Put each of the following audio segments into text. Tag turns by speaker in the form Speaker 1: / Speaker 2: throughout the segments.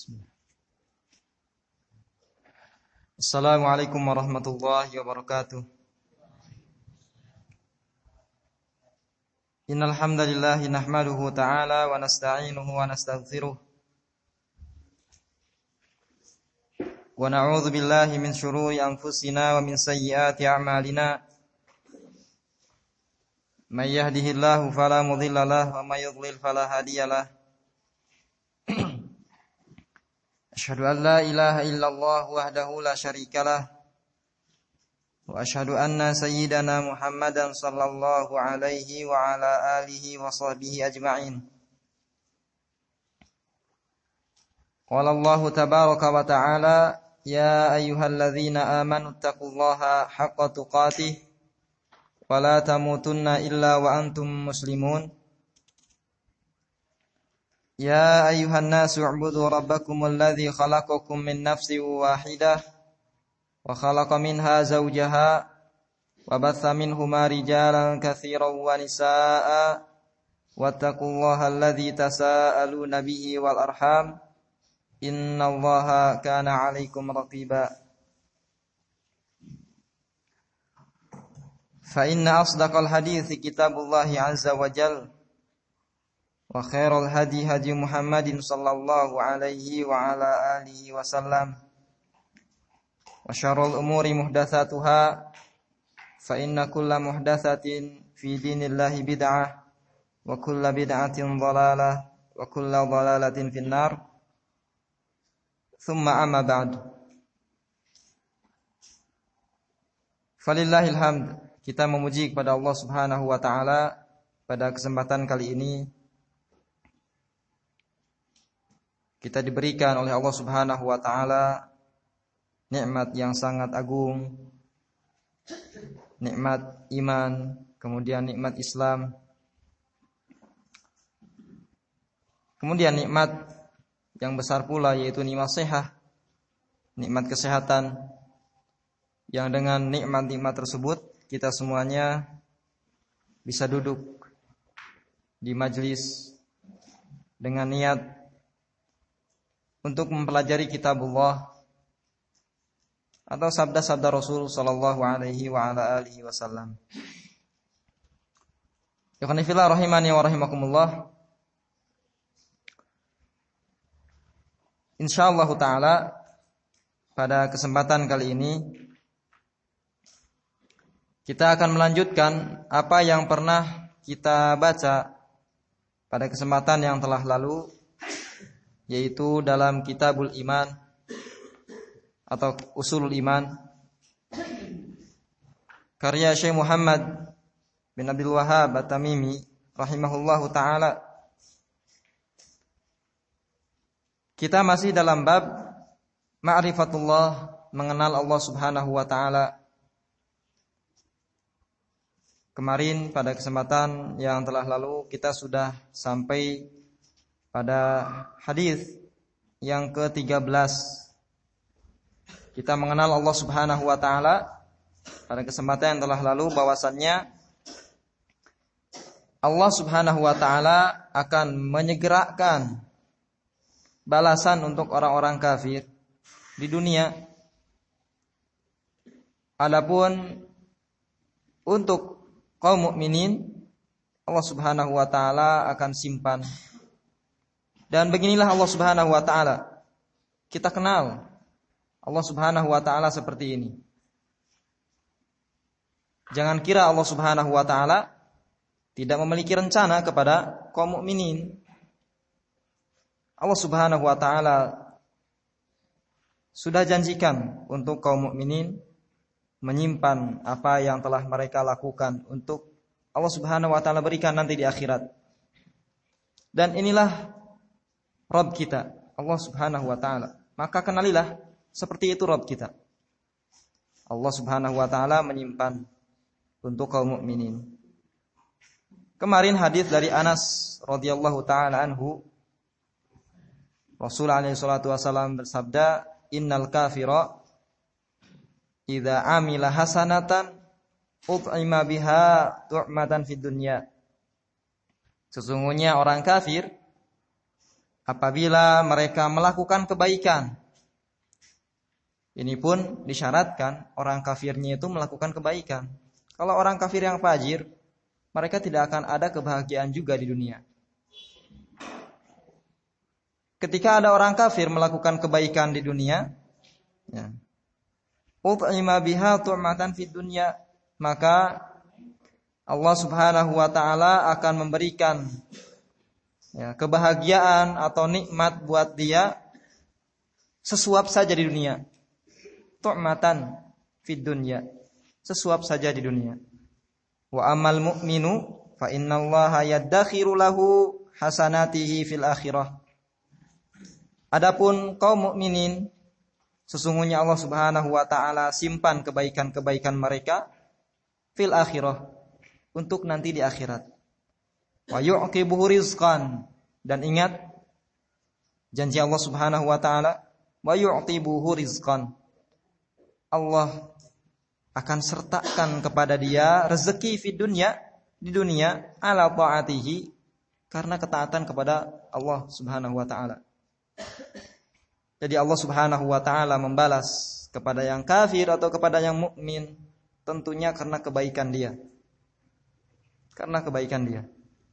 Speaker 1: Bismillah. Assalamualaikum warahmatullahi wabarakatuh. Innal hamdalillah nahmaduhu ta'ala wa nasta'inuhu wa nastaghfiruh. Wa na'udzu billahi min syururi anfusina wa min sayyiati a'malina. May yahdihillahu fala mudilla lahu wa may yudlil fala hadiyalah. Asyhadu an la ilaha illallah wahdahu la syarikalah wa asyhadu anna sayyidana Muhammadan sallallahu alaihi wa ala alihi wa sahbihi ajma'in. Qala Allah tabaraka wa ta'ala ya ayyuhalladzina amanu taqullaha haqqa tuqatih wa la tamutunna illa wa antum muslimun. يا أيها الناس اعبدوا ربكم الذي خلقكم من نفس واحدة وخلق منها زوجها وبث منهما رجالا كثيرا ونساء واتقوا الله الذي تساءلون به والأرحام إن الله كان عليكم رقيبا فإن أصدق الحديث كتاب الله عز وجل wa khairal hadi hadi Muhammadin sallallahu alaihi wa ala alihi wasallam wa syarrul umuri muhdatsatuha fa inna kulla muhdatsatin fi dinillahi bid'ah wa kulla bid'atin dhalalah wa kulla dhalalatin finnar thumma amma ba'd. Falillahil hamd, kita memuji kepada Allah Subhanahu wa taala pada kesempatan kali ini. Kita diberikan oleh Allah Subhanahu wa taala nikmat yang sangat agung, nikmat iman, kemudian nikmat Islam, kemudian nikmat yang besar pula yaitu nikmat sehat, nikmat kesehatan, yang dengan nikmat-nikmat tersebut kita semuanya bisa duduk di majelis dengan niat untuk mempelajari kitabullah atau sabda-sabda Rasul sallallahu alaihi wa ala alihi wasallam. Ikhwani fillah rahimani wa rahimakumullah. Insyaallah taala pada kesempatan kali ini kita akan melanjutkan apa yang pernah kita baca pada kesempatan yang telah lalu, yaitu dalam Kitabul Iman atau Usulul Iman karya Syekh Muhammad bin Abdul Wahhab At-Tamimi rahimahullahu taala. Kita masih dalam bab ma'rifatullah, mengenal Allah Subhanahu wa taala. Kemarin pada kesempatan yang telah lalu kita sudah sampai pada hadis yang ke-13. Kita mengenal Allah Subhanahu wa taala pada kesempatan yang telah lalu bahwasannya Allah Subhanahu wa taala akan menyegerakan balasan untuk orang-orang kafir di dunia. Adapun untuk kaum mukminin Allah Subhanahu wa taala akan simpan. Dan beginilah Allah Subhanahu wa taala. Kita kenal Allah Subhanahu wa taala seperti ini. Jangan kira Allah Subhanahu wa taala tidak memiliki rencana kepada kaum mukminin. Allah Subhanahu wa taala sudah janjikan untuk kaum mukminin menyimpan apa yang telah mereka lakukan untuk Allah Subhanahu wa taala berikan nanti di akhirat. Dan inilah Rabb kita, Allah Subhanahu wa taala. Maka kenalilah seperti itu Rabb kita. Allah Subhanahu wa taala menyimpan untuk kaum mukminin. Kemarin hadis dari Anas radhiyallahu taala anhu, Rasul alaihi salatu wasallam bersabda, "Innal kafira idza amila hasanatan ut'ima biha tu'matan fid dunya." Sesungguhnya orang kafir apabila mereka melakukan kebaikan. Ini pun disyaratkan orang kafirnya itu melakukan kebaikan. Kalau orang kafir yang fajir, mereka tidak akan ada kebahagiaan juga di dunia. Ketika ada orang kafir melakukan kebaikan di dunia, ya, ut'ima biha tu'matan fid dunya, maka Allah Subhanahu wa taala akan memberikan kebahagiaan atau nikmat buat dia sesuap saja di dunia. Tu'matan fid dunya, sesuap saja di dunia. Wa amal mu'minu fa innallaha yaddakhiru lahu hasanatihi fil akhirah. Adapun kaum mukminin, sesungguhnya Allah Subhanahu wa taala simpan kebaikan-kebaikan mereka fil akhirah, untuk nanti di akhirat. Wa yu'qibuhu rizqan, dan ingat janji Allah Subhanahu wa taala, wa yu'tibuhu rizqan. Allah akan sertakan kepada dia rezeki di dunia ala ta'atihi, karena ketaatan kepada Allah Subhanahu wa taala. Jadi Allah Subhanahu wa taala membalas kepada yang kafir atau kepada yang mukmin tentunya karena kebaikan dia. Karena kebaikan dia.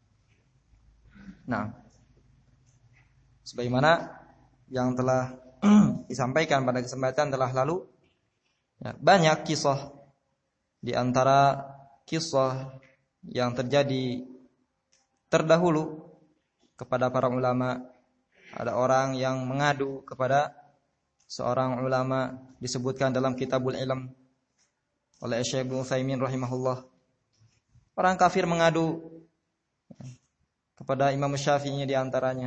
Speaker 1: Nah, sebagaimana yang telah disampaikan pada kesempatan telah lalu, banyak kisah di antara kisah yang terjadi terdahulu kepada para ulama. Ada orang yang mengadu kepada seorang ulama, disebutkan dalam Kitabul Ilm oleh Syekh Ibnu Utsaimin rahimahullah. Orang kafir mengadu kepada Imam Syafi'i di antaranya.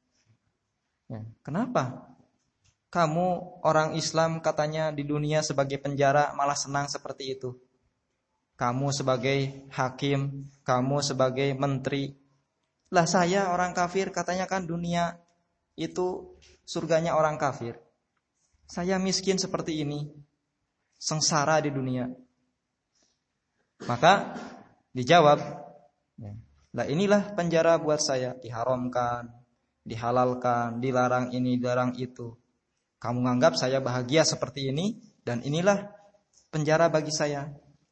Speaker 1: Kenapa kamu orang Islam katanya di dunia sebagai penjara malah senang seperti itu? Kamu sebagai hakim, kamu sebagai menteri. Lah saya orang kafir katanya kan dunia itu surganya orang kafir. Saya miskin seperti ini, sengsara di dunia. Maka dijawab, lah inilah penjara buat saya, diharamkan, dihalalkan, dilarang ini, dilarang itu. Kamu menganggap saya bahagia seperti ini, dan inilah penjara bagi saya.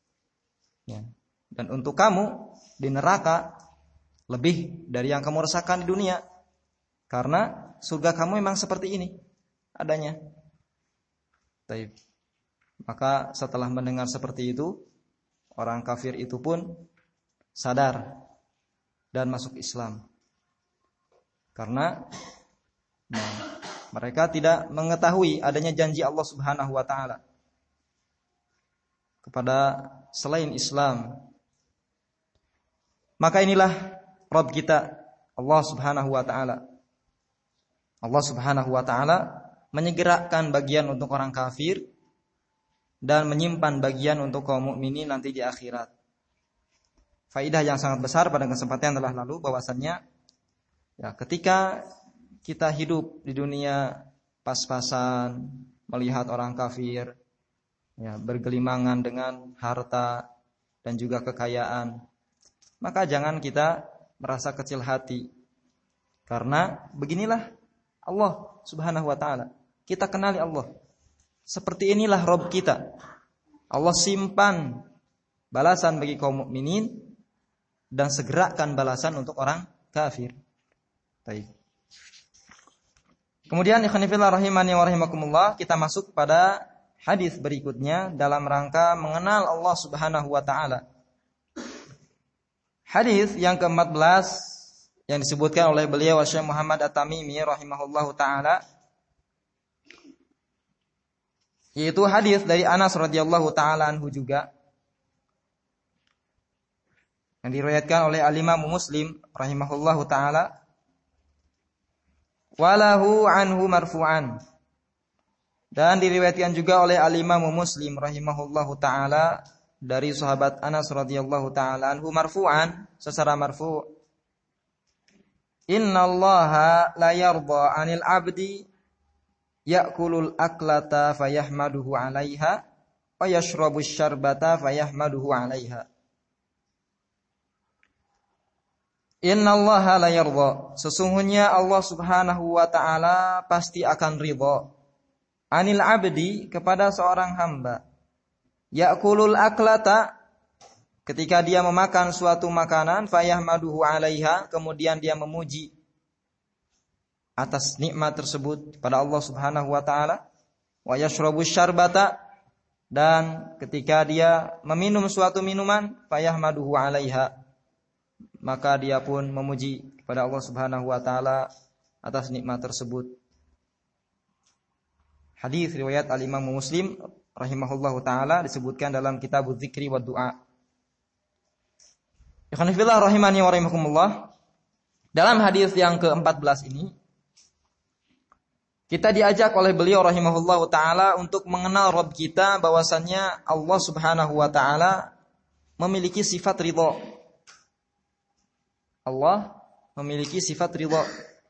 Speaker 1: Dan untuk kamu di neraka lebih dari yang kamu rasakan di dunia, karena surga kamu memang seperti ini adanya. Baik. Maka setelah mendengar seperti itu, orang kafir itu pun sadar dan masuk Islam. Karena mereka tidak mengetahui adanya janji Allah Subhanahu wa taala kepada selain Islam. Maka inilah Rabb kita, Allah Subhanahu wa taala. Allah Subhanahu wa taala menyegerakan bagian untuk orang kafir dan menyimpan bagian untuk kaum mukminin nanti di akhirat. Faidah yang sangat besar pada kesempatan yang telah lalu bahwasannya ketika kita hidup di dunia pas-pasan melihat orang kafir bergelimangan dengan harta dan juga kekayaan, maka jangan kita merasa kecil hati. Karena beginilah Allah Subhanahu wa taala. Kita kenali Allah. Seperti inilah Rabb kita. Allah simpan balasan bagi kaum mukminin dan segerakan balasan untuk orang kafir. Baik. Kemudian ikhwan fillah rahimani wa rahimakumullah, kita masuk pada hadis berikutnya dalam rangka mengenal Allah Subhanahu wa taala. Hadis yang ke-14 yang disebutkan oleh beliau Syekh Muhammad At-Tamimi rahimahullahu taala, yaitu hadis dari Anas radhiyallahu taala anhu juga, yang diriwayatkan oleh Al-Imam Muslim rahimahullahu taala, walahu anhu marfu'an, dan diriwayatkan juga oleh Al-Imam Muslim rahimahullahu taala dari sahabat Anas radhiyallahu taala anhu marfu'an, secara marfu', innallaha la yarda 'anil 'abdi ya'kulul aklata fayahmaduhu 'alaiha wa yashrabus syarbata fayahmaduhu 'alaiha. Innallaha la yardha, sesungguhnya Allah Subhanahu wa taala pasti akan ridha anil abdi, kepada seorang hamba, ya'kulul aklata, ketika dia memakan suatu makanan, fayahmaduhu 'alaiha, kemudian dia memuji atas nikmat tersebut pada Allah Subhanahu wa taala, wa yashrabus syarbata, dan ketika dia meminum suatu minuman, fayahmaduhu 'alaiha, maka dia pun memuji kepada Allah Subhanahu wa taala atas nikmat tersebut. Hadis riwayat Al-Imam Muslim rahimahullahu taala disebutkan dalam Kitabuz Dzikri wad Du'a. Ikhwan fillah rahimani wa rahimakumullah. Dalam hadis yang ke-14 ini kita diajak oleh beliau rahimahullahu taala untuk mengenal Rabb kita, bahwasannya Allah Subhanahu wa taala memiliki sifat ridha. Allah memiliki sifat ridha.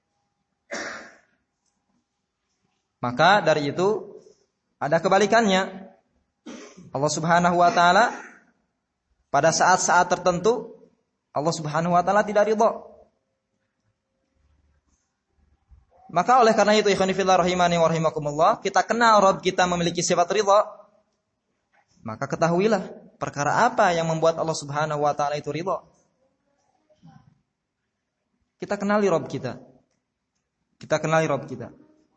Speaker 1: Maka dari itu ada kebalikannya. Allah Subhanahu wa taala pada saat-saat tertentu Allah Subhanahu wa taala tidak ridha. Maka oleh karena itu ikhwan fillah rahimani wa rahimakumullah, kita kenal Rabb kita memiliki sifat ridha. Maka ketahuilah perkara apa yang membuat Allah Subhanahu wa taala itu ridha. Kita kenali Rabb kita. Kita kenali Rabb kita.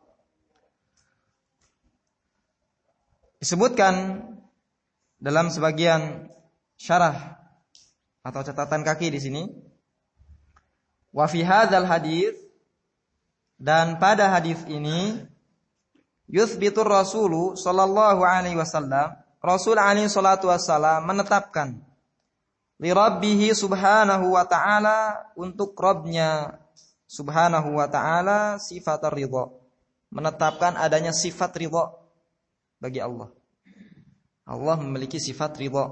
Speaker 1: Disebutkan dalam sebagian syarah atau catatan kaki di sini, wa fi hadzal hadits, dan pada hadis ini, yuthbitur Rasulu sallallahu alaihi wasallam, Rasul alaihi salatu wassalam menetapkan li Rabbihi subhanahu wa ta'ala, untuk Rabbnya subhanahu wa ta'ala, sifat ridha, menetapkan adanya sifat ridha bagi Allah. Allah memiliki sifat ridha.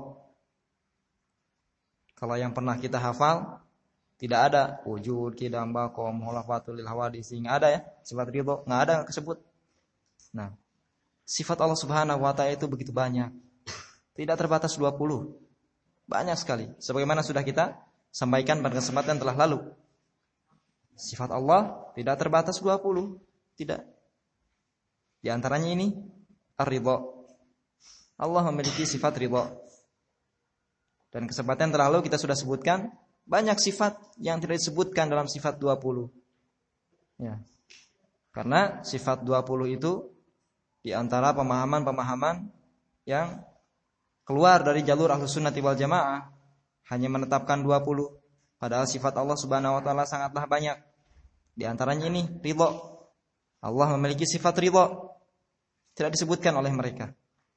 Speaker 1: Kalau yang pernah kita hafal, tidak ada wujud, qidam, baqa, muhalafatul lil hawadits, enggak ada ya sifat ridha, enggak ada tersebut. Nah, sifat Allah Subhanahu wa ta'ala itu begitu banyak. Tidak terbatas 20. Banyak sekali. Sebagaimana sudah kita sampaikan pada kesempatan telah lalu. Sifat Allah tidak terbatas 20. Tidak. Di antaranya ini ar-ridha. Allah memiliki sifat ridha. Dan kesempatan telah lalu kita sudah sebutkan banyak sifat yang tidak disebutkan dalam sifat 20. Ya. Karena sifat 20 itu di antara pemahaman-pemahaman yang keluar dari jalur Ahlus Sunnah wal Jamaah, hanya menetapkan 20, padahal sifat Allah Subhanahu wa taala sangatlah banyak. Di antaranya ini ridha. Allah memiliki sifat ridha, tidak disebutkan oleh mereka.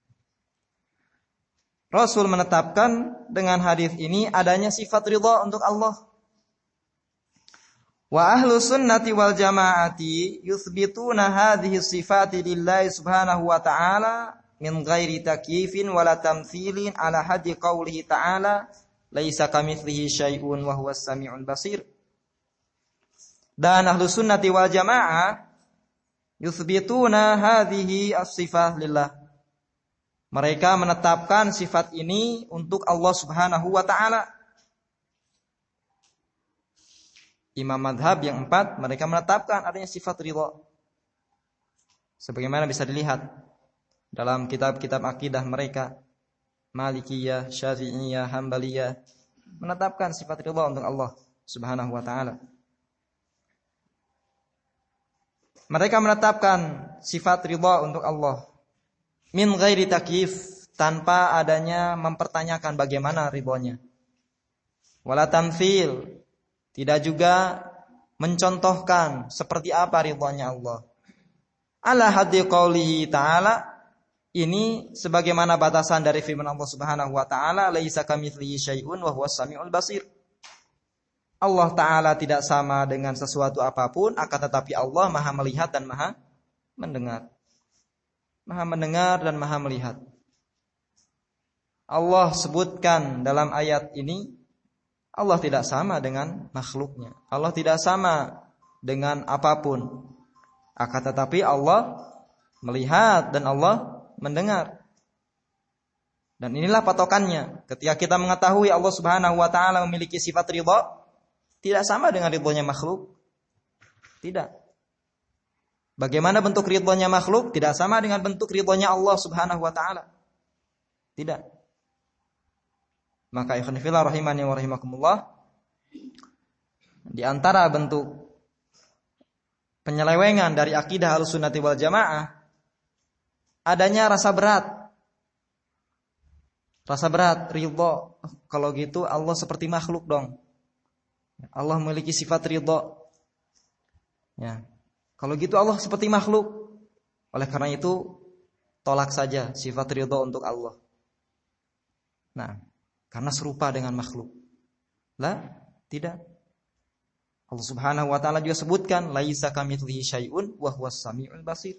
Speaker 1: Rasul menetapkan dengan hadis ini adanya sifat ridha untuk Allah. Wa Ahlus Sunnati wal Jamaati yuthbituna hadhihi sifati lillahi subhanahu wa ta'ala min ghairi takyifin wala tamthilin ala haddi qaulihi ta'ala laisa kamitslihi syai'un wa huwas samiul basir. Dan Ahlus Sunnati wal Jamaah yuthbituna hadhihi as-sifah lillah. Mereka menetapkan sifat ini untuk Allah Subhanahu wa taala. Imam madhab yang 4 mereka menetapkan adanya sifat ridha. Sebagaimana bisa dilihat dalam kitab-kitab akidah mereka, Malikiyah, Syafi'iyah, Hambaliyah, menetapkan sifat ridha untuk Allah Subhanahu wa taala. Mereka menetapkan sifat ridha untuk Allah min ghairi takyif, tanpa adanya mempertanyakan bagaimana ridhonya. Wala tamthil, tidak juga mencontohkan seperti apa ridhonya Allah. Ala haddi qaulihi ta'ala, ini sebagaimana batasan dari firman Allah Subhanahu wa taala, laisa kamitslihi syai'un wa huwas samiul basir. Allah taala tidak sama dengan sesuatu apapun, akan tetapi Allah Maha melihat dan Maha mendengar. Maha mendengar dan Maha melihat. Allah sebutkan dalam ayat ini, Allah tidak sama dengan makhluknya. Allah tidak sama dengan apapun. Akan tetapi Allah melihat dan Allah mendengar. Dan inilah patokannya. Ketika kita mengetahui Allah Subhanahu wa taala memiliki sifat ridha, Tidak sama dengan ridhonya makhluk. Tidak. Bagaimana bentuk ridhonya makhluk? Tidak sama dengan bentuk ridhonya Allah Subhanahu wa taala. Tidak. Maka ikhwan fillah rahimani wa rahimakumullah, di antara bentuk penyelewengan dari akidah Ahlussunnati wal Jamaah adanya rasa berat. Rasa berat, ridho. Kalau gitu Allah seperti makhluk dong. Allah memiliki sifat ridho. Ya. Kalau gitu Allah seperti makhluk. Oleh karena itu tolak saja sifat ridho untuk Allah. Nah, karena serupa dengan makhluk. Lah, tidak. Allah Subhanahu wa taala juga sebutkan laisa kamitslihi syai'un wa huwas samiul basir.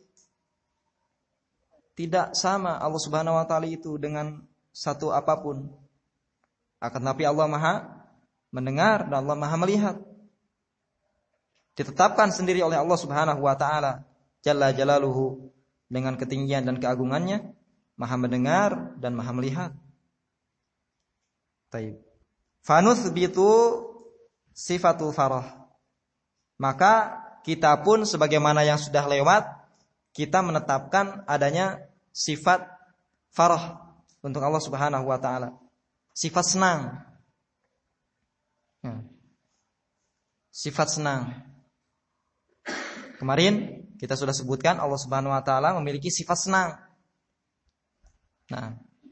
Speaker 1: Tidak sama Allah Subhanahu wa taala itu dengan satu apapun. Akan tapi Allah Maha mendengar dan Allah Maha melihat. Ditetapkan sendiri oleh Allah Subhanahu wa taala jalla jalaluhu dengan ketinggian dan keagungannya, Maha mendengar dan Maha melihat. Taib. Fanuthbitu sifatul farah. Maka kita pun sebagaimana yang sudah lewat, kita menetapkan adanya sifat farah untuk Allah Subhanahu wa taala. Sifat senang. Sifat senang. Kemarin kita sudah sebutkan Allah Subhanahu wa taala memiliki sifat senang. Nah,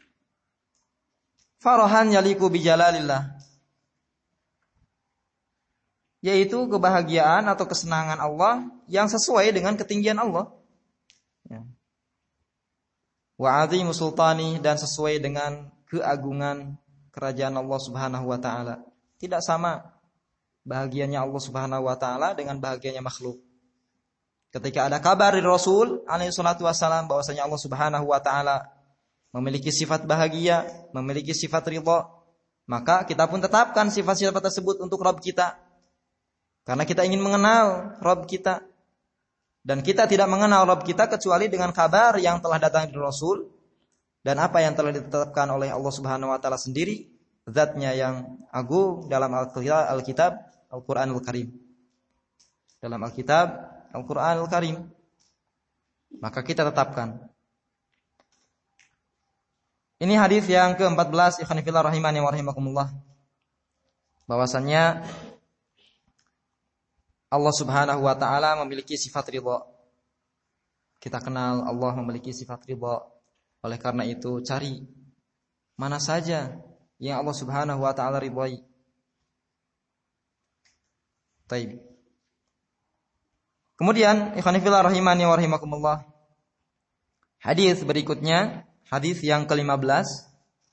Speaker 1: farahan yaliku bijalalillah, yaitu kebahagiaan atau kesenangan Allah yang sesuai dengan ketinggian Allah. Wa azimu sultani, dan sesuai dengan keagungan kerajaan Allah Subhanahu wa taala. Tidak sama bahagianya Allah Subhanahu wa taala dengan bahagianya makhluk. Ketika ada kabar dari Rasul alaihi salatu wasallam bahwasanya Allah Subhanahu wa taala memiliki sifat bahagia, memiliki sifat ridha, maka kita pun tetapkan sifat-sifat tersebut untuk Rabb kita. Karena kita ingin mengenal Rabb kita. Dan kita tidak mengenal Rabb kita kecuali dengan kabar yang telah datang dari Rasul dan apa yang telah ditetapkan oleh Allah Subhanahu wa taala sendiri, zatnya yang agung dalam Alkitab Al-Qur'anul Karim. Dalam Alkitab Al-Qur'anul Karim. Maka kita tetapkan. Ini hadis yang ke-14, ikhwan fillah rahimani wa rahimakumullah. Bahwasannya Allah Subhanahu wa taala memiliki sifat ridha. Kita kenal Allah memiliki sifat ridha. Oleh karena itu cari mana saja yang Allah Subhanahu wa taala ridhai. Baik. Kemudian ikhwan fillah rahimani wa rahimakumullah. Hadis berikutnya, hadis yang ke-15.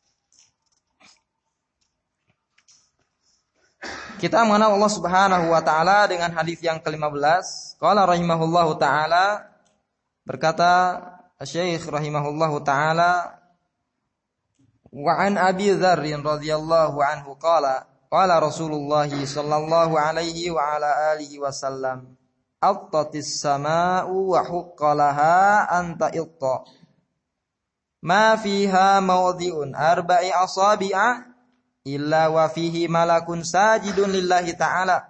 Speaker 1: Kita mengenal Allah Subhanahu wa taala dengan hadis yang ke-15. Qala rahimahullahu taala, berkata Syekh rahimahullahu taala, wa an Abi Dzar radhiyallahu anhu qala qala Rasulullah sallallahu alaihi wa ala alihi wasallam, attatis samaa'u wa huqqalaha anta itta ma fiha mawdhi'un arba'i asabi'a illa wa fihi malakun sajidun lillahi ta'ala.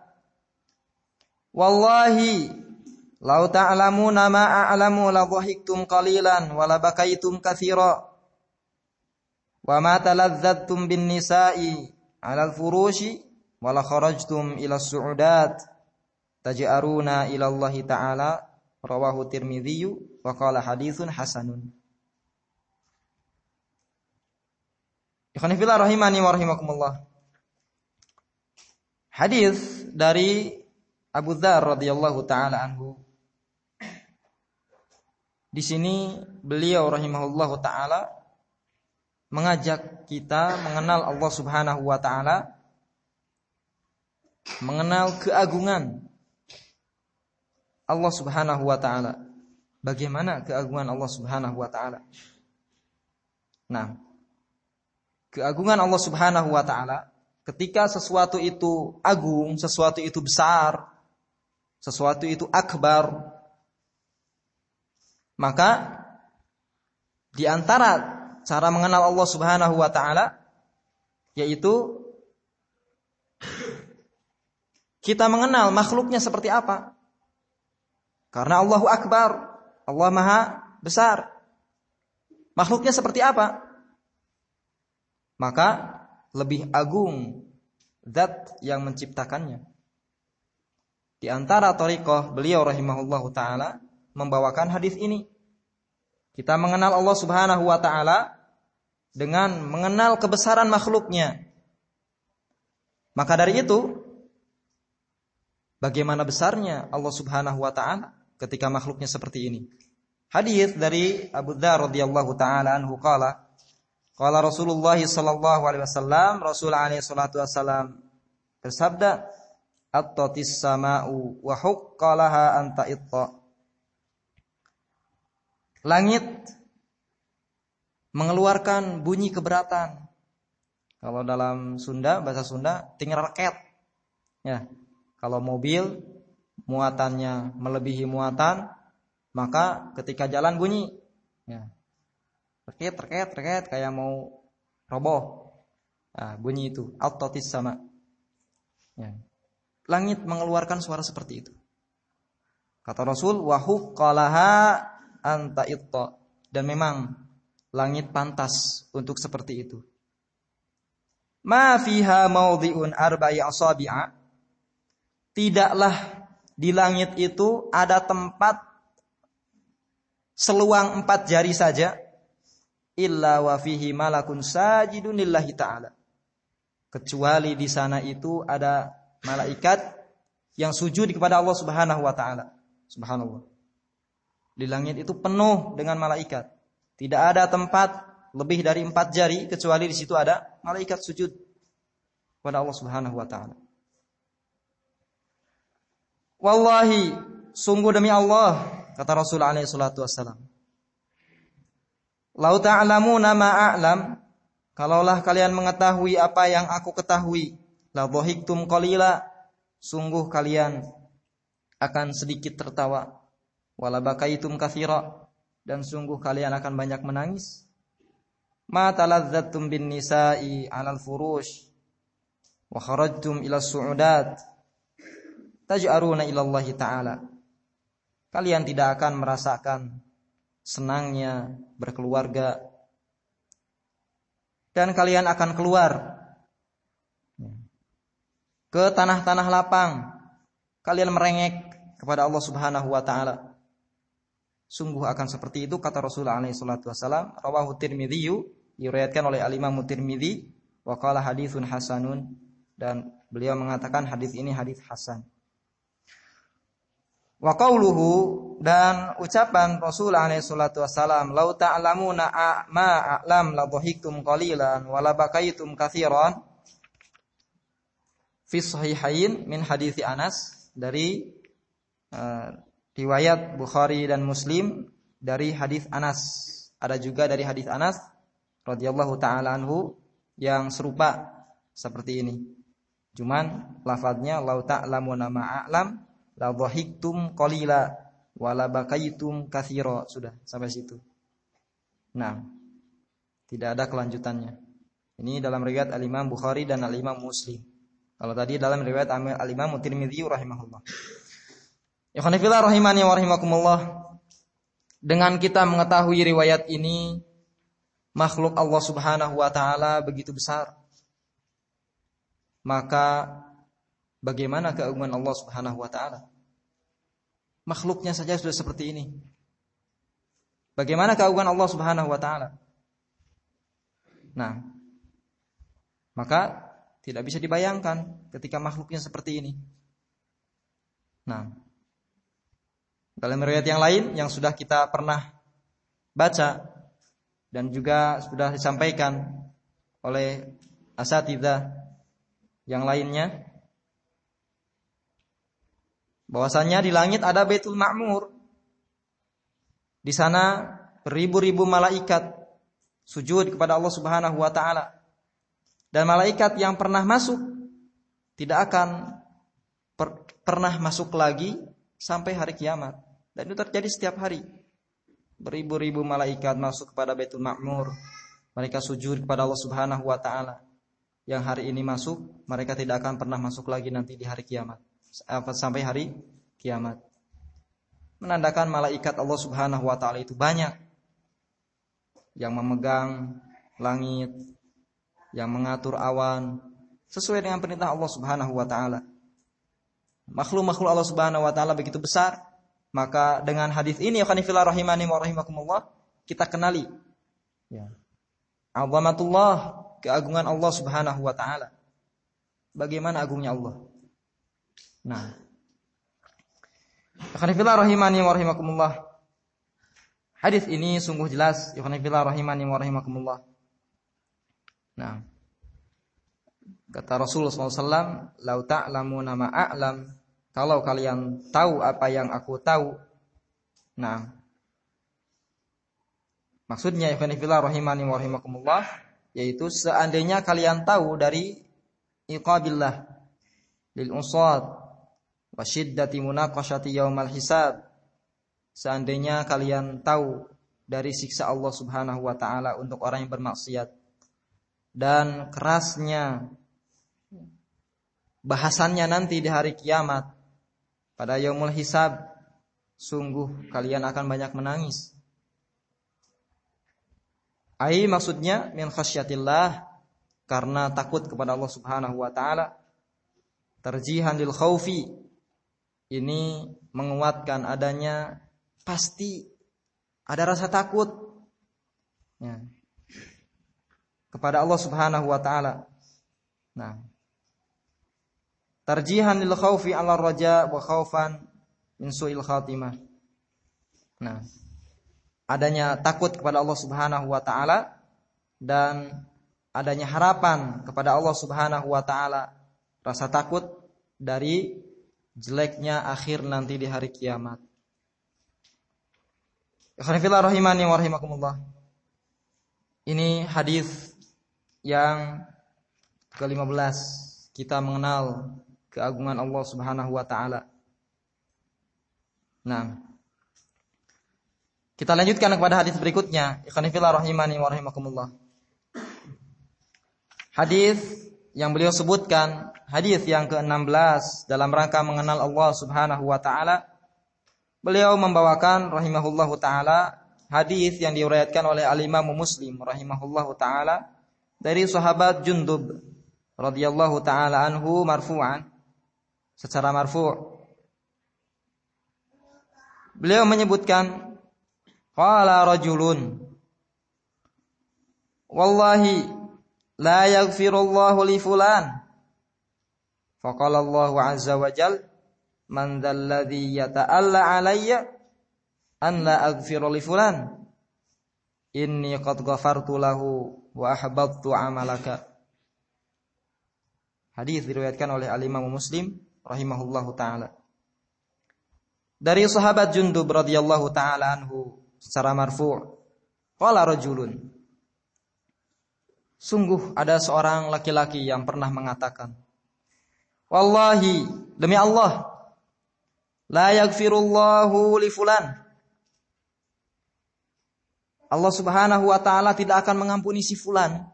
Speaker 1: Wallahi law ta'lamuna ma a'lamu la dhahiktum qalilan wa la bakaitum katsira wa ma taladzattum bin nisa'i 'alal furushi wa la kharajtum ila as-su'udat taj'aruna ila Allah ta'ala. Rawahu Tirmidzi wa qala haditsun hasanun. Ikhwan fillah rahimani wa rahimakumullah. Hadis dari Abu Dzar radhiyallahu taala anhu. Di sini beliau rahimahullahu taala mengajak kita mengenal Allah Subhanahu wa taala, mengenal keagungan Allah Subhanahu wa taala. Bagaimana keagungan Allah Subhanahu wa taala? Nah, keagungan Allah Subhanahu wa taala, ketika sesuatu itu agung, sesuatu itu besar, sesuatu itu akbar, maka di antara cara mengenal Allah Subhanahu wa taala yaitu kita mengenal makhluknya seperti apa? Karena Allahu Akbar, Allah Maha Besar. Makhluknya seperti apa? Maka lebih agung zat yang menciptakannya. Di antara thariqah beliau rahimahullahu taala membawakan hadis ini. Kita mengenal Allah Subhanahu wa taala dengan mengenal kebesaran makhluknya. Maka dari itu, bagaimana besarnya Allah Subhanahu wa taala ketika makhluknya seperti ini. Hadis dari Abu Dzar radhiyallahu taala anhu qala Rasulullah sallallahu alaihi wasallam, Rasul alaihi salatu wasallam bersabda, "At-tatis sama'u wa huqqalaha anta itta." Langit mengeluarkan bunyi keberatan. Kalau dalam Sunda, bahasa Sunda, ting raket. Ya. Kalau mobil muatannya melebihi muatan, maka ketika jalan bunyi, ya, terket kayak mau roboh. Nah, bunyi itu at-tatis sama. Ya. Langit mengeluarkan suara seperti itu. Kata Rasul, wa huqqalaha anta itta. Dan memang langit pantas untuk seperti itu. Ma fiha maudhi'un arba'i asabi'a. Tidaklah di langit itu ada tempat seluang 4 jari saja, illa wa fihi malakun sajidun lillahi ta'ala. Kecuali di sana itu ada malaikat yang sujud kepada Allah Subhanahu wa taala. Subhanallah. Di langit itu penuh dengan malaikat. Tidak ada tempat lebih dari 4 jari kecuali di situ ada malaikat sujud kepada Allah Subhanahu wa taala. Wallahi, sungguh demi Allah, kata Rasul alaihi salatu wassalam, lau ta'lamuna ma a'lam, kalaulah kalian mengetahui apa yang aku ketahui, la dhahiktum qalila, sungguh kalian akan sedikit tertawa, wala bakaitum katsira, dan sungguh kalian akan banyak menangis. Ma taladzzatum bin nisa'i 'alal furush wa kharajtum ila su'udat taj'aruna ila Allah ta'ala. Kalian tidak akan merasakan senangnya berkeluarga, dan kalian akan keluar ke tanah-tanah lapang, kalian merengek kepada Allah Subhanahu wa taala. Sungguh akan seperti itu, kata Rasulullah alaihi salatu wasallam. Rawahu Tirmidzi, diriwayatkan oleh Al-Imam Tirmidzi, wa qala haditsun hasanun, dan beliau mengatakan hadis ini hadis hasan. Wa qauluhu, dan ucapan Rasul alaihi salatu wasalam, lau ta'lamuna ma a'lam la dhahiktum qalilan wa la bakaitum katsiran, fi sahihain min hadits Anas, dari riwayat Bukhari dan Muslim dari hadis Anas. Ada juga dari hadis Anas radhiyallahu taala anhu yang serupa seperti ini. Cuman lafadznya lau ta'lamuna ma a'lam la dhahiktum qalila wa la bakaitum katsira. Sudah sampai situ. Nah, tidak ada kelanjutannya. Ini dalam riwayat Al-Imam Bukhari dan Al-Imam Muslim. Kalau tadi dalam riwayat Al-Imam Tirmidzi rahimahullah. Ikhwan fillah rahimani wa rahimakumullah. Dengan kita mengetahui riwayat ini, makhluk Allah Subhanahu wa taala begitu besar, maka bagaimana keagungan Allah Subhanahu wa taala? Makhluknya saja sudah seperti ini. Bagaimana keagungan Allah Subhanahu wa taala? Nah, maka tidak bisa dibayangkan ketika makhluknya seperti ini. Nah, dalam riwayat yang lain yang sudah kita pernah baca dan juga sudah disampaikan oleh asatidzah yang lainnya, bahwasanya di langit ada Baitul Ma'mur. Di sana beribu-ribu malaikat sujud kepada Allah Subhanahu wa taala. Dan malaikat yang pernah masuk tidak akan pernah masuk lagi sampai hari kiamat. Dan itu terjadi setiap hari. Beribu-ribu malaikat masuk kepada Baitul Ma'mur. Mereka sujud kepada Allah Subhanahu wa taala. Yang hari ini masuk, mereka tidak akan pernah masuk lagi nanti di hari kiamat. sampai hari kiamat. Menandakan malaikat Allah Subhanahu wa taala itu banyak yang memegang langit, yang mengatur awan sesuai dengan perintah Allah Subhanahu wa taala. Makhluk-makhluk Allah Subhanahu wa taala begitu besar, maka dengan hadis ini ya khanifillah rahimani wa rahimakumullah, kita kenali ya, azamatullah, keagungan Allah Subhanahu wa taala. Bagaimana agungnya Allah. Nah, ya khanifillah rahimani wa rahimakumullah, hadis ini sungguh jelas ya khanifillah rahimani wa rahimakumullah. Nah, kata Rasulullah SAW, "Lau ta'lamuna ma a'lam," kalau kalian tahu apa yang aku tahu. Nah, maksudnya ikhwan fillah rahimani wa rahimakumullah, yaitu seandainya kalian tahu dari iqabillah lil usad wa syiddati munaqashati yaumal hisab, seandainya kalian tahu dari siksa Allah Subhanahu wa taala untuk orang yang bermaksiat dan kerasnya bahasannya nanti di hari kiamat pada yaumul hisab, sungguh kalian akan banyak menangis. Ai maksudnya min khasyatillah, karena takut kepada Allah Subhanahu wa taala. Tarjihan lil khaufi, ini menguatkan adanya pasti ada rasa takut ya, kepada Allah Subhanahu wa taala. Nah, tarjihan lil khaufi 'ala raja wa khaufan min su'il khatimah. Nah, adanya takut kepada Allah Subhanahu wa taala dan adanya harapan kepada Allah Subhanahu wa taala, rasa takut dari jeleknya akhir nanti di hari kiamat. Ikhwan fillah rahimani wa rahimakumullah. Ini hadis yang ke-15, kita mengenal keagungan Allah Subhanahu wa taala. Nah, kita lanjutkan kepada hadis berikutnya. Ikhwan fillah rahimani wa rahimakumullah. Hadis yang beliau sebutkan, hadis yang ke-16 dalam rangka mengenal Allah Subhanahu wa taala. Beliau membawakan rahimahullahu taala hadis yang diriwayatkan oleh Al-Imam Muslim rahimahullahu taala dari sahabat Jundub radhiyallahu taala anhu marfu'an, secara marfu'. Beliau menyebutkan, qala rajulun wallahi la yaghfirullahu li fulan, faqala Allahu azza wa jalla man dzalladzi yata'alla alayya an la aghfira li fulan inni qad ghafartu lahu wa ahbabtu amalaka. Hadis diriwayatkan oleh Al-Imam Muslim rahimahullahu taala dari sahabat Jundub radhiyallahu taala anhu secara marfu', qala rajulun, sungguh ada seorang laki-laki yang pernah mengatakan, wallahi, demi Allah, la yaghfirullahu li fulan, Allah Subhanahu wa taala tidak akan mengampuni si fulan.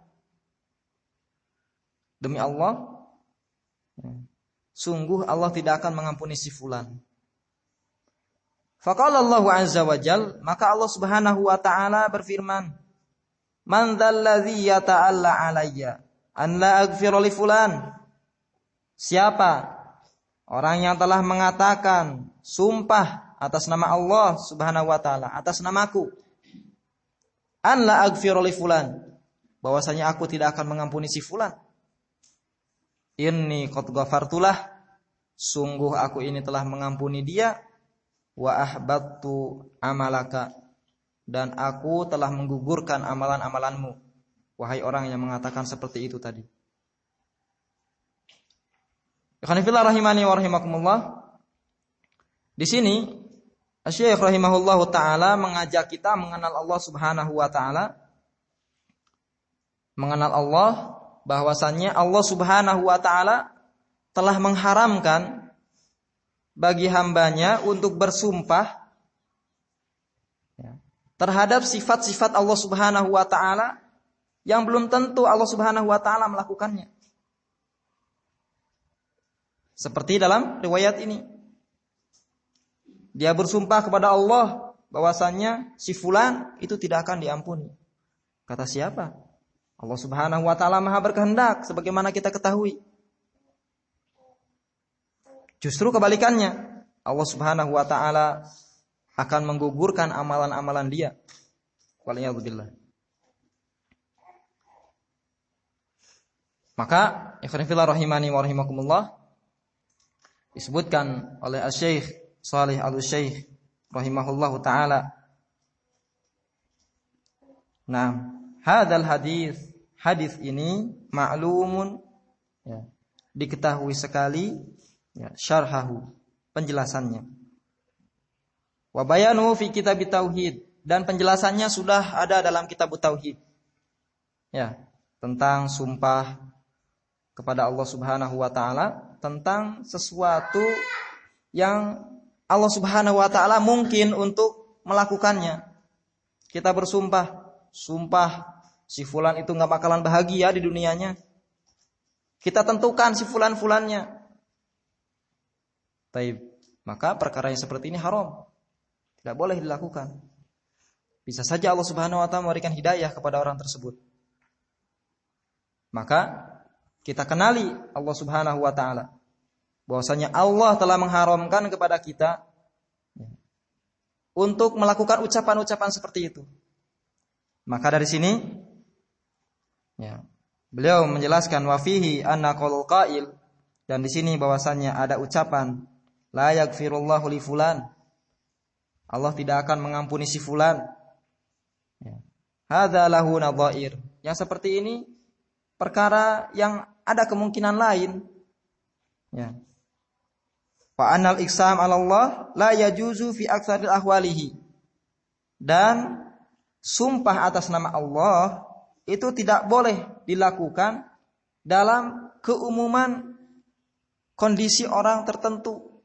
Speaker 1: Demi Allah, sungguh Allah tidak akan mengampuni si fulan. Faqala Allahu azza wa jal, maka Allah Subhanahu wa taala berfirman, man dzalladzi yata'alla alayya an la aghfira li fulan, siapa orang yang telah mengatakan sumpah atas nama Allah Subhanahu wa taala, atas namaku, an la aghfira li fulan, bahwasanya aku tidak akan mengampuni si fulan. Inni qad ghafartulah, sungguh aku ini telah mengampuni dia, wa ahbattu amalaka, dan aku telah menggugurkan amalan-amalanmu, wahai orang yang mengatakan seperti itu tadi. Ikhwan fillah rahimani wa rahimakumullah. Di sini Syekh rahimahullahu taala mengajak kita mengenal Allah Subhanahu wa taala, mengenal Allah, bahwasannya Allah Subhanahu wa taala telah mengharamkan bagi hambanya untuk bersumpah terhadap sifat-sifat Allah Subhanahu wa taala yang belum tentu Allah Subhanahu wa taala melakukannya. Seperti dalam riwayat ini. Dia bersumpah kepada Allah bahwasannya si fulan itu tidak akan diampuni. Kata siapa? Allah Subhanahu wa taala Maha berkehendak sebagaimana kita ketahui. Justru kebalikannya, Allah Subhanahu wa taala akan menggugurkan amalan-amalan dia. Waliyadzubillah. Maka ikhwan fillah rahimani wa rahimakumullah, disebutkan oleh Asy-Syaikh Shalih Al-Utsaimin rahimahullahu taala. Nah, hadzal hadis ini ma'lumun, ya, diketahui sekali, ya, syarhahu, penjelasannya. Wa bayanu fi kitab tauhid, dan penjelasannya sudah ada dalam kitab tauhid. Ya, tentang sumpah kepada Allah Subhanahu wa taala, tentang sesuatu yang Allah Subhanahu wa taala mungkin untuk melakukannya. Kita bersumpah, sumpah si fulan itu enggak bakalan bahagia di dunianya. Kita tentukan si fulan-fulannya. Baik, maka perkara yang seperti ini haram. Tidak boleh dilakukan. Bisa saja Allah Subhanahu wa taala memberikan hidayah kepada orang tersebut. Maka kita kenali Allah Subhanahu wa taala, bahwasanya Allah telah mengharamkan kepada kita untuk melakukan ucapan-ucapan seperti itu. Maka dari sini, ya, beliau menjelaskan wa fihi anna qaulul qail, dan di sini bahwasanya ada ucapan la yaghfirullahu li fulan, Allah tidak akan mengampuni si fulan. Ya. Hadza lahu nadhair. Yang seperti ini perkara yang ada kemungkinan lain. Ya. Fa annal iqsam 'ala Allah la yajuzu fi aktsaril ahwalihi. Dan sumpah atas nama Allah itu tidak boleh dilakukan dalam keumuman kondisi orang tertentu.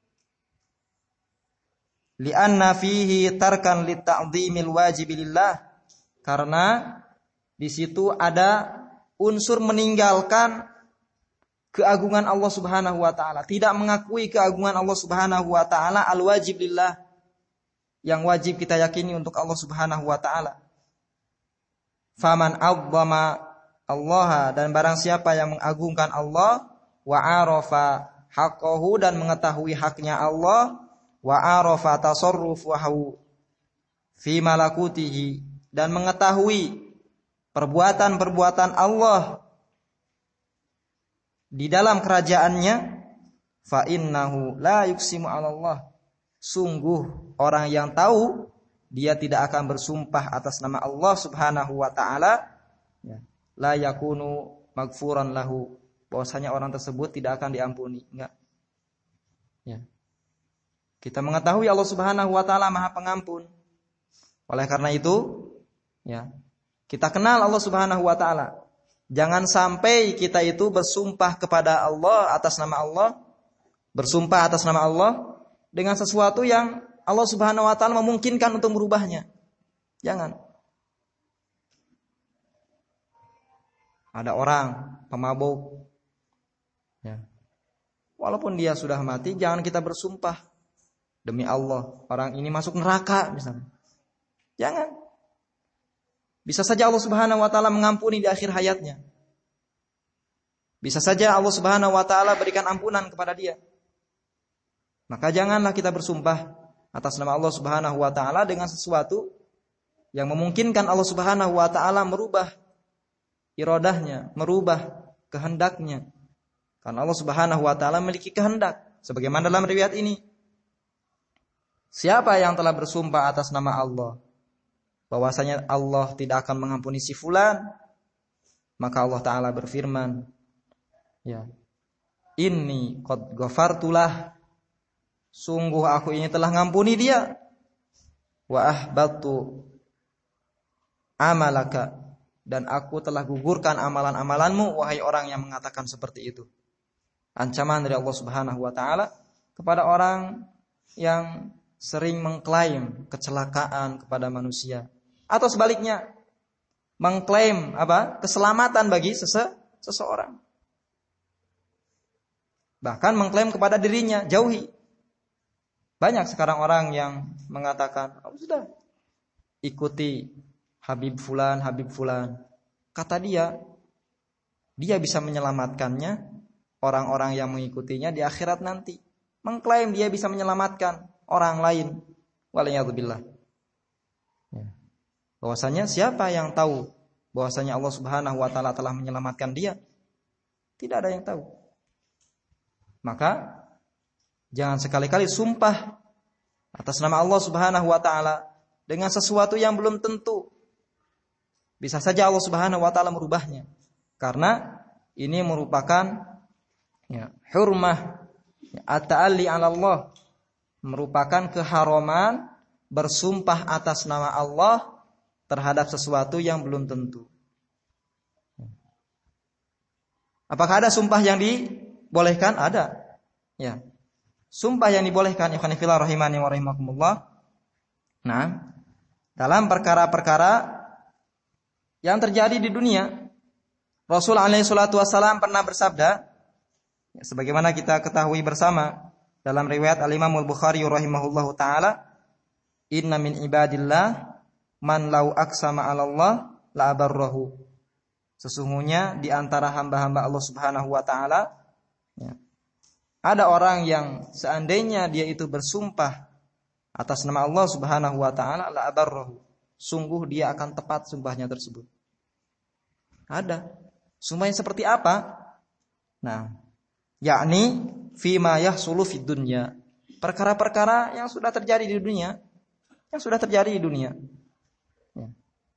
Speaker 1: Li'anna fihi tarkan lit'azimil wajibilillah, karena di situ ada unsur meninggalkan keagungan Allah Subhanahu wa taala, tidak mengakui keagungan Allah Subhanahu wa taala al-wajib lillah, yang wajib kita yakini untuk Allah Subhanahu wa taala. Faman 'azzama Allah, dan barang siapa yang mengagungkan Allah, wa 'arafa haqqahu, dan mengetahui haknya Allah, wa 'arafa tasarrufahu fi malakutihi, dan mengetahui perbuatan-perbuatan Allah di dalam kerajaannya, fa innahu la yuqsimu 'ala Allah, sungguh orang yang tahu dia tidak akan bersumpah atas nama Allah Subhanahu wa taala, ya, la yakunu maghfuran lahu, bahwasanya orang tersebut tidak akan diampuni. Enggak. Ya. Kita mengetahui Allah Subhanahu wa taala Maha Pengampun. Oleh karena itu, ya, kita kenal Allah Subhanahu wa taala. Jangan sampai kita itu bersumpah kepada Allah atas nama Allah, bersumpah atas nama Allah dengan sesuatu yang Allah Subhanahu wa taala memungkinkan untuk merubahnya. Jangan. Ada orang pemabuk, ya. Walaupun dia sudah mati, jangan kita bersumpah demi Allah orang ini masuk neraka misalnya. Jangan. Bisa saja Allah Subhanahu wa taala mengampuni di akhir hayatnya. Bisa saja Allah Subhanahu wa taala berikan ampunan kepada dia. Maka janganlah kita bersumpah atas nama Allah Subhanahu wa taala dengan sesuatu yang memungkinkan Allah Subhanahu wa taala merubah iradahnya, merubah kehendaknya. Karena Allah Subhanahu wa taala memiliki kehendak, sebagaimana dalam riwayat ini. Siapa yang telah bersumpah atas nama Allah bahwasanya Allah tidak akan mengampuni si fulan, maka Allah taala berfirman, ya, inni qad ghafartulah, sungguh aku ini telah ngampuni dia, wa ahbatu amalaka, dan aku telah gugurkan amalan-amalanmu, wahai orang yang mengatakan seperti itu. Ancaman dari Allah Subhanahu wa taala kepada orang yang sering mengklaim kecelakaan kepada manusia, atau sebaliknya mengklaim keselamatan bagi seseorang. Bahkan mengklaim kepada dirinya, jauhi. Banyak sekarang orang yang mengatakan, oh, sudah, ikuti Habib Fulan, Habib Fulan. Kata dia bisa menyelamatkannya, orang-orang yang mengikutinya di akhirat nanti. Mengklaim dia bisa menyelamatkan orang lain. Waliyadzubillah. Bahwasanya siapa yang tahu bahwasanya Allah Subhanahu wa taala telah menyelamatkan dia? Tidak ada yang tahu. Maka jangan sekali-kali sumpah atas nama Allah Subhanahu wa taala dengan sesuatu yang belum tentu. Bisa saja Allah Subhanahu wa taala merubahnya. Karena ini merupakan hurmah at-ta'alli 'ala Allah, merupakan keharaman bersumpah atas nama Allah terhadap sesuatu yang belum tentu. Apakah ada sumpah yang dibolehkan? Ada. Ya. Sumpah yang dibolehkan, ikhwan fillah rahimani wa rahimakumullah. Nah, dalam perkara-perkara yang terjadi di dunia, Rasul alaihi salatu wasallam pernah bersabda, sebagaimana kita ketahui bersama dalam riwayat Al-Imam Al-Bukhari rahimahullahu taala, inna min ibadillah man lau aqsama 'ala Allah la abarrahu. Sesungguhnya di antara hamba-hamba Allah Subhanahu wa taala, ada orang yang seandainya dia itu bersumpah atas nama Allah Subhanahu wa taala la abarrahu, sungguh dia akan tepat sumpahnya tersebut. Ada. Sumpahnya seperti apa? Nah, yakni fima yahsulu fid dunya. Perkara-perkara yang sudah terjadi di dunia, Ya.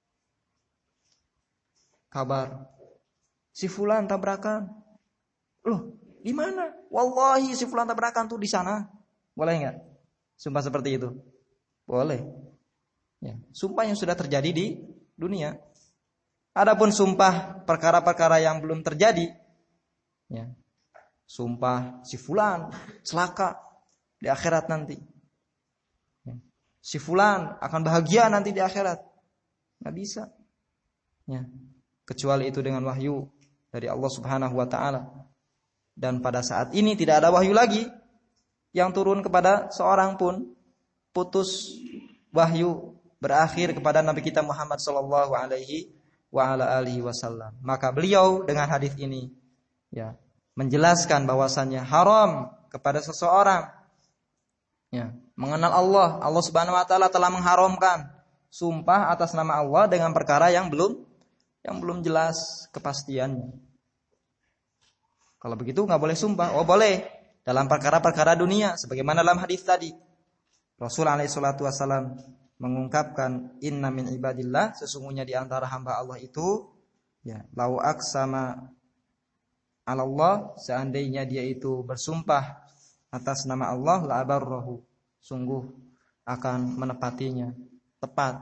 Speaker 1: Kabar si fulan tabrakan. Loh, di mana? Wallahi si fulan tabrakan tuh di sana. Boleh enggak? Sumpah seperti itu. Boleh. Ya, sumpah yang sudah terjadi di dunia. Adapun sumpah perkara-perkara yang belum terjadi, ya. Sumpah si fulan celaka di akhirat nanti. Ya. Si fulan akan bahagia nanti di akhirat. Enggak bisa. Ya. Kecuali itu dengan wahyu dari Allah Subhanahu wa taala. Dan pada saat ini tidak ada wahyu lagi yang turun kepada seorang pun. Putus wahyu, berakhir kepada Nabi kita Muhammad sallallahu alaihi wa ala alihi wasallam. Maka beliau dengan hadis ini menjelaskan bahwasannya haram kepada seseorang mengenal Allah Subhanahu wa taala telah mengharamkan sumpah atas nama Allah dengan perkara yang belum jelas kepastiannya. Kalau begitu enggak boleh sumpah. Oh, boleh dalam perkara-perkara dunia sebagaimana dalam hadis tadi. Rasul alaihi salatu wasallam mengungkapkan inna min ibadillah, sesungguhnya di antara hamba Allah itu lau aqsama 'ala Allah, seandainya dia itu bersumpah atas nama Allah la abarrahu, sungguh akan menepatinya, tepat.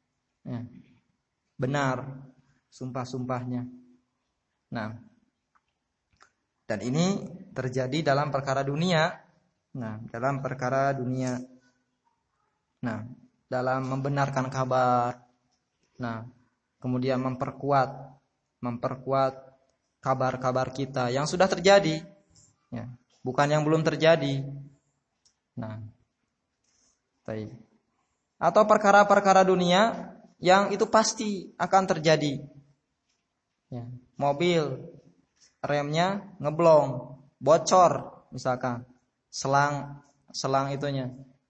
Speaker 1: Benar sumpah-sumpahnya. Nah, dan ini terjadi dalam perkara dunia. Nah, dalam perkara dunia. Nah, dalam membenarkan kabar. Nah, kemudian memperkuat kabar-kabar kita yang sudah terjadi, bukan yang belum terjadi. Nah, baik. Atau perkara-perkara dunia yang itu pasti akan terjadi. Mobil remnya ngeblong, bocor misalkan, selang itunya.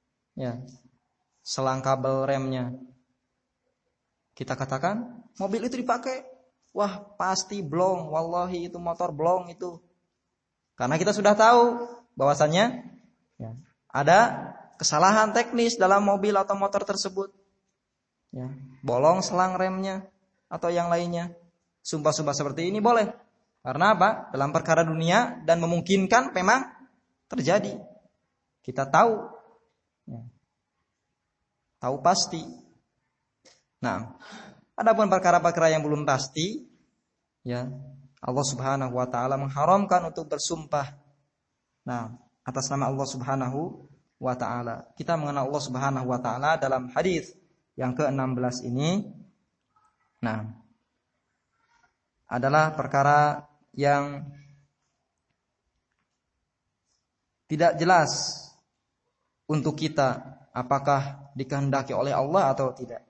Speaker 1: Selang kabel remnya. Kita katakan mobil itu dipakai, wah pasti blong, wallahi itu motor blong itu. Karena kita sudah tahu bahwasannya ada kesalahan teknis dalam mobil atau motor tersebut. Bolong selang remnya atau yang lainnya. Sumpah-sumpah seperti ini boleh. Karena apa? Dalam perkara dunia dan memungkinkan memang terjadi. Kita tahu pasti. Nah, adapun perkara-perkara yang belum pasti, Allah Subhanahu wa taala mengharamkan untuk bersumpah. Nah, atas nama Allah Subhanahu wa taala. Kita mengenal Allah Subhanahu wa taala dalam hadis yang ke-16 ini. Nah, adalah perkara yang tidak jelas untuk kita apakah dikehendaki oleh Allah atau tidak.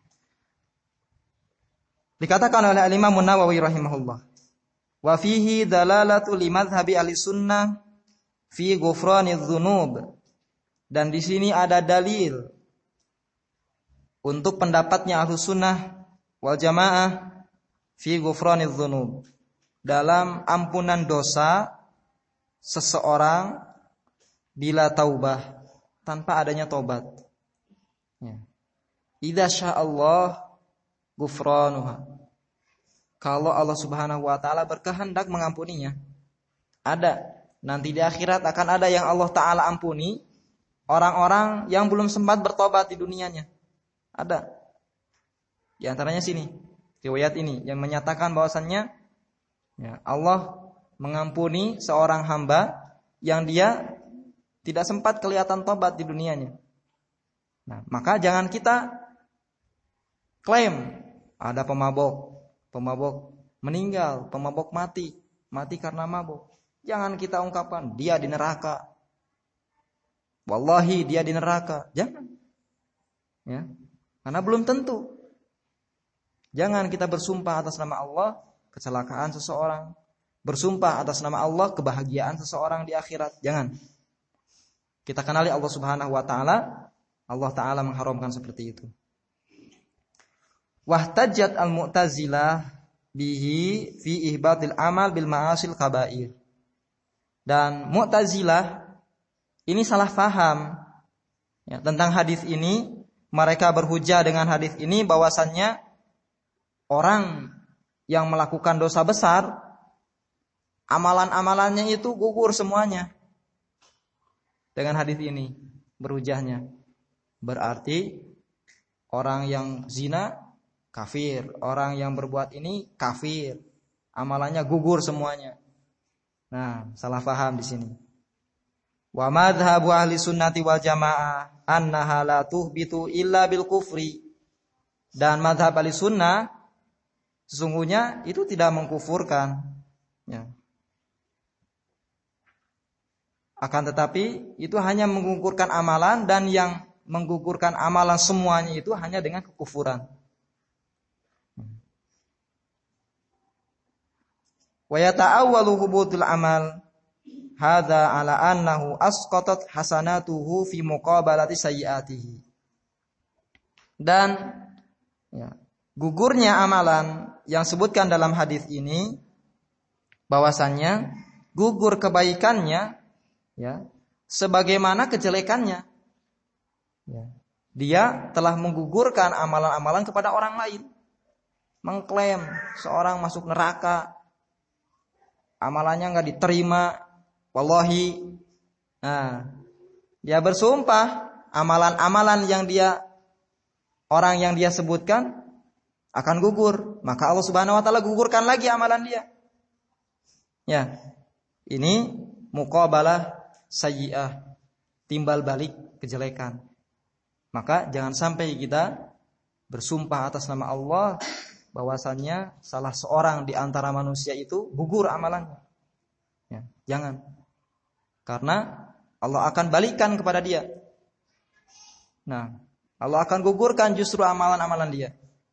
Speaker 1: Dikatakan oleh Imam Nawawi rahimahullah, wa fihi dalalatu limadhhabi ahlisunnah fi ghufraniz dzunub. Dan di sini ada dalil untuk pendapatnya Ahlussunnah wal Jamaah fi ghufraniz dzunub, dalam ampunan dosa seseorang bila taubah, tanpa adanya tobat. Ya. Idza sya'allah ghufranuha. Kalau Allah Subhanahu wa taala berkehendak mengampuninya. Ada. Nanti di akhirat akan ada yang Allah taala ampuni orang-orang yang belum sempat bertobat di dunianya. Ada. Di antaranya sini, riwayat ini yang menyatakan bahwasannya ya, Allah mengampuni seorang hamba yang dia tidak sempat kelihatan tobat di dunianya. Nah, maka jangan kita klaim ada pemabok meninggal, pemabok mati karena mabuk. Jangan kita ungkapkan dia di neraka. Wallahi dia di neraka. Jangan. Ya. Karena belum tentu. Jangan kita bersumpah atas nama Allah kecelakaan seseorang, bersumpah atas nama Allah kebahagiaan seseorang di akhirat. Jangan. Kita kenali Allah Subhanahu wa taala, Allah taala mengharamkan seperti itu. Wahtajat al-Mu'tazilah bihi fi ihbatil amal bil ma'asil kabair. Dan Mu'tazilah ini salah faham ya, tentang hadis ini. Mereka berhujah dengan hadis ini bahwasannya orang yang melakukan dosa besar, amalan-amalannya itu gugur semuanya. Dengan hadis ini berhujahnya, berarti orang yang zina kafir, orang yang berbuat ini kafir, amalannya gugur semuanya. Nah, salah faham di sini. Wa madhhabu ahli sunnati wal jamaah annaha la tuhbitu illa bil kufri. Dan madhab ahli sunnah sesungguhnya itu tidak mengkufurkan, ya. Akan tetapi itu hanya menggugurkan amalan, dan yang menggugurkan amalan semuanya itu hanya dengan kekufuran. Wa yata'awwalu hubutul amal hadza ala annahu asqatat hasanatuhu fi muqabalati sayyiatihi. Dan ya, gugurnya amalan yang sebutkan dalam hadis ini bahwasannya gugur kebaikannya ya sebagaimana kejelekannya. Ya. Dia telah menggugurkan amalan-amalan kepada orang lain. Mengklaim seorang masuk neraka, amalannya enggak diterima, wallahi. Nah, dia bersumpah amalan-amalan yang orang yang dia sebutkan akan gugur, maka Allah Subhanahu wa taala gugurkan lagi amalan dia. Ya. Ini muqabalah sayyi'ah, timbal balik kejelekan. Maka jangan sampai kita bersumpah atas nama Allah bahwasannya salah seorang di antara manusia itu gugur amalannya. Ya, jangan. Karena Allah akan balikan kepada dia. Nah, Allah akan gugurkan justru amalan-amalan dia.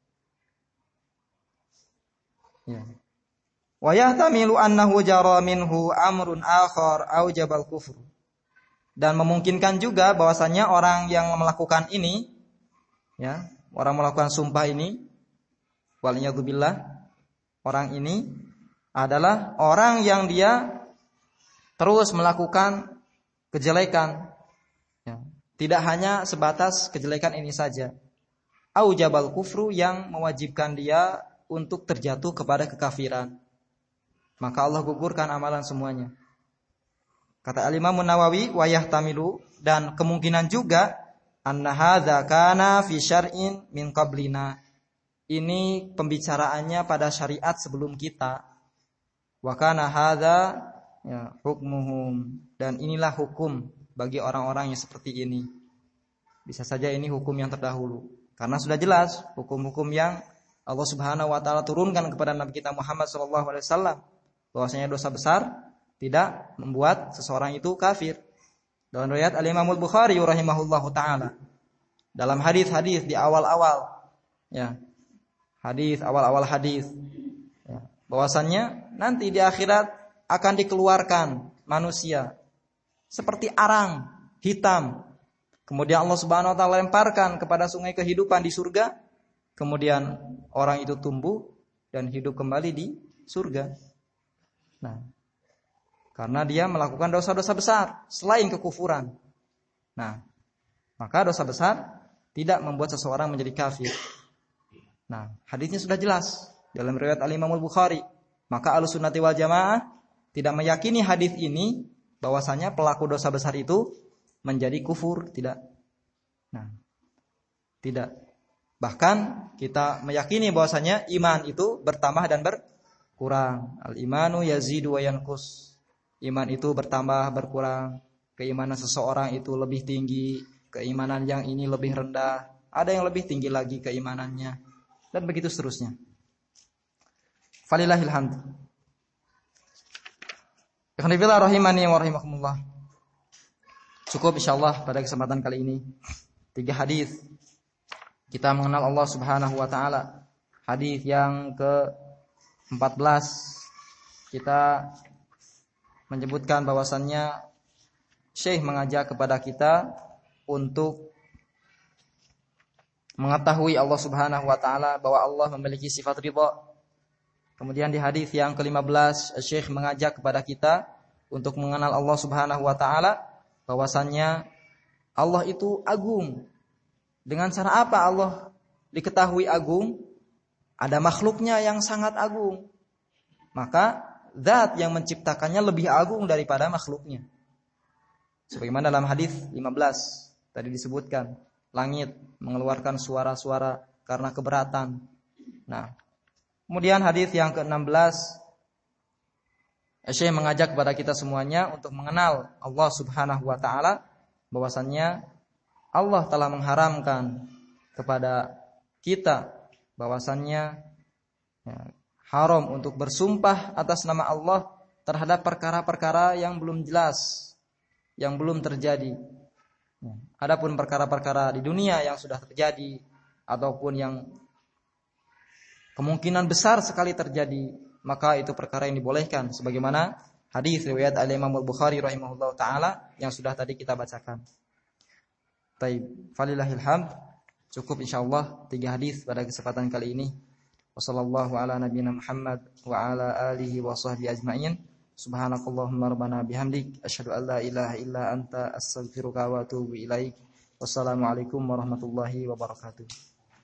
Speaker 1: Ya. Wa yahtamilu annahu jara minhu amrun akhar aujabal kufr. Dan memungkinkan juga bahwasanya orang yang melakukan ini ya, orang melakukan sumpah ini waliyadzubillah, orang ini adalah orang yang dia terus melakukan kejelekan ya. Tidak hanya sebatas kejelekan ini saja. Aujabal kufru, yang mewajibkan dia untuk terjatuh kepada kekafiran. Maka Allah gugurkan amalan semuanya. Kata Al-Imam Nawawi, wa yahtamilu, dan kemungkinan juga anna hadza kana fi syar'in min qablina. Ini pembicaraannya pada syariat sebelum kita. Wa kana hadza ya hukmuhum, dan inilah hukum bagi orang-orang yang seperti ini. Bisa saja ini hukum yang terdahulu, karena sudah jelas hukum-hukum yang Allah Subhanahu wa taala turunkan kepada Nabi kita Muhammad sallallahu alaihi wasallam, bahwasanya dosa besar tidak membuat seseorang itu kafir. Dalam riwayat Al-Imam Al-Bukhari rahimahullahu taala, dalam hadis-hadis di awal-awal, ya, hadis awal-awal hadis, ya, bahwasannya nanti di akhirat akan dikeluarkan manusia seperti arang hitam. Kemudian Allah Subhanahu wa taala lemparkan kepada sungai kehidupan di surga. Kemudian orang itu tumbuh dan hidup kembali di surga. Nah, karena dia melakukan dosa-dosa besar selain kekufuran. Nah, maka dosa besar tidak membuat seseorang menjadi kafir. Nah, hadisnya sudah jelas dalam riwayat Al-Imam Al-Bukhari. Maka Ahlussunnati wal Jamaah tidak meyakini hadis ini bahwasanya pelaku dosa besar itu menjadi kufur, tidak. Nah, tidak. Bahkan kita meyakini bahwasanya iman itu bertambah dan berkurang. Al-imanu yazidu wa yanqus. Iman itu bertambah berkurang. Keimanan seseorang itu lebih tinggi, keimanan yang ini lebih rendah, ada yang lebih tinggi lagi keimanannya, dan begitu seterusnya. Falillahil hamd. Ikhwan fillah rahimani wa rahimakumullah. Cukup insyaallah pada kesempatan kali ini 3 hadis kita mengenal Allah Subhanahu wa taala. Hadis yang ke-14 kita menyebutkan bahwasannya Syekh mengajak kepada kita untuk mengetahui Allah Subhanahu wa taala, bahwa Allah memiliki sifat ridha. Kemudian di hadis yang ke-15 Syekh mengajak kepada kita untuk mengenal Allah Subhanahu wa taala, bahwasannya Allah itu agung. Dengan cara apa Allah diketahui agung? Ada makhluknya yang sangat agung. Maka zat yang menciptakannya lebih agung daripada makhluknya. Sebagaimana dalam hadis 15 tadi disebutkan, langit mengeluarkan suara-suara karena keberatan. Nah, kemudian hadis yang ke-16 Syekh mengajak kepada kita semuanya untuk mengenal Allah Subhanahu wa taala, bahwasannya Allah telah mengharamkan kepada kita bahwasannya haram untuk bersumpah atas nama Allah terhadap perkara-perkara yang belum jelas, yang belum terjadi. Adapun perkara-perkara di dunia yang sudah terjadi ataupun yang kemungkinan besar sekali terjadi, maka itu perkara yang dibolehkan, sebagaimana hadis riwayat Al-Imam Al-Bukhari rahimahullahu taala yang sudah tadi kita bacakan. Taib, falillahil hamd. Cukup insyaallah 3 hadis pada kesempatan kali ini. Wassallallahu ala nabiyyina Muhammad wa ala alihi wa sahbihi ajma'in. Subhanakallahumma rabbana bihamdik asyhadu an la ilaha illa anta astaghfiruka wa atubu ilaik. Wassalamualaikum warahmatullahi wabarakatuh.